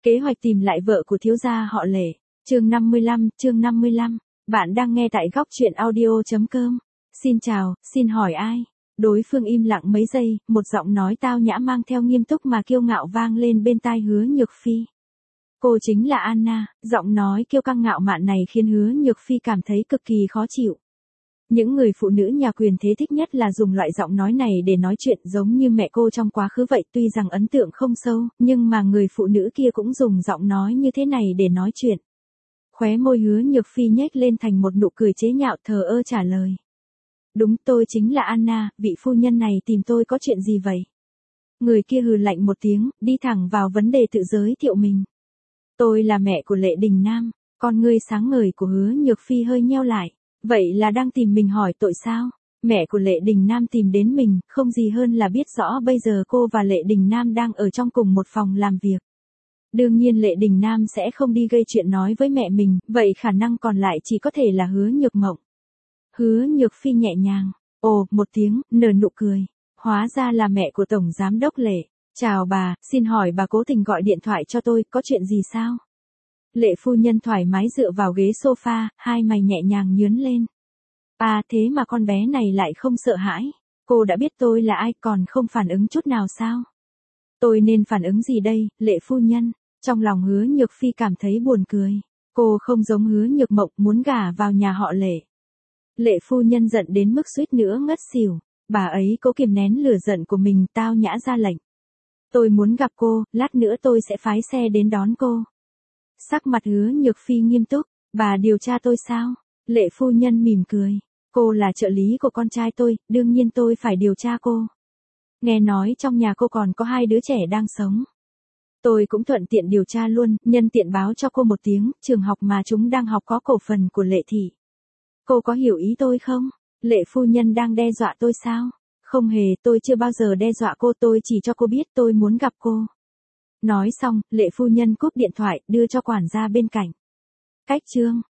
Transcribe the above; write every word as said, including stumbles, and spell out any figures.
Kế hoạch tìm lại vợ của thiếu gia họ Lệ. Chương năm mươi lăm, chương năm mươi lăm. Bạn đang nghe tại góc truyện audio chấm com. Xin chào, xin hỏi ai? Đối phương im lặng mấy giây, một giọng nói tao nhã mang theo nghiêm túc mà kiêu ngạo vang lên bên tai Hứa Nhược Phi. Cô chính là Anna. Giọng nói kiêu căng ngạo mạn này khiến Hứa Nhược Phi cảm thấy cực kỳ khó chịu. Những người phụ nữ nhà quyền thế thích nhất là dùng loại giọng nói này để nói chuyện, giống như mẹ cô trong quá khứ vậy. Tuy rằng ấn tượng không sâu, nhưng mà người phụ nữ kia cũng dùng giọng nói như thế này để nói chuyện. Khóe môi Hứa Nhược Phi nhếch lên thành một nụ cười chế nhạo, thờ ơ trả lời. Đúng, tôi chính là Anna, vị phu nhân này tìm tôi có chuyện gì vậy? Người kia hừ lạnh một tiếng, đi thẳng vào vấn đề tự giới thiệu mình. Tôi là mẹ của Lệ Đình Nam. Con ngươi sáng ngời của Hứa Nhược Phi hơi nheo lại. Vậy là đang tìm mình hỏi tội sao? Mẹ của Lệ Đình Nam tìm đến mình, không gì hơn là biết rõ bây giờ cô và Lệ Đình Nam đang ở trong cùng một phòng làm việc. Đương nhiên Lệ Đình Nam sẽ không đi gây chuyện nói với mẹ mình, vậy khả năng còn lại chỉ có thể là Hứa Nhược Mộng. Hứa Nhược Phi nhẹ nhàng, ồ, một tiếng, nở nụ cười. Hóa ra là mẹ của Tổng Giám đốc Lệ. Chào bà, xin hỏi bà cố tình gọi điện thoại cho tôi, có chuyện gì sao? Lệ phu nhân thoải mái dựa vào ghế sofa, hai mày nhẹ nhàng nhướn lên. À, thế mà con bé này lại không sợ hãi. Cô đã biết tôi là ai còn không phản ứng chút nào sao? Tôi nên phản ứng gì đây, Lệ phu nhân? Trong lòng Hứa Nhược Phi cảm thấy buồn cười. Cô không giống Hứa Nhược Mộng muốn gả vào nhà họ Lệ. Lệ phu nhân giận đến mức suýt nữa ngất xỉu. Bà ấy cố kiềm nén lửa giận của mình, tao nhã ra lệnh. Tôi muốn gặp cô, lát nữa tôi sẽ phái xe đến đón cô. Sắc mặt Hứa Nhược Phi nghiêm túc. Bà điều tra tôi sao? Lệ phu nhân mỉm cười. Cô là trợ lý của con trai tôi, đương nhiên tôi phải điều tra cô. Nghe nói trong nhà cô còn có hai đứa trẻ đang sống. Tôi cũng thuận tiện điều tra luôn, nhân tiện báo cho cô một tiếng, trường học mà chúng đang học có cổ phần của Lệ thị. Cô có hiểu ý tôi không? Lệ phu nhân đang đe dọa tôi sao? Không hề, tôi chưa bao giờ đe dọa cô, tôi chỉ cho cô biết tôi muốn gặp cô. Nói xong, Lệ phu nhân cúp điện thoại, đưa cho quản gia bên cạnh. Cách chương.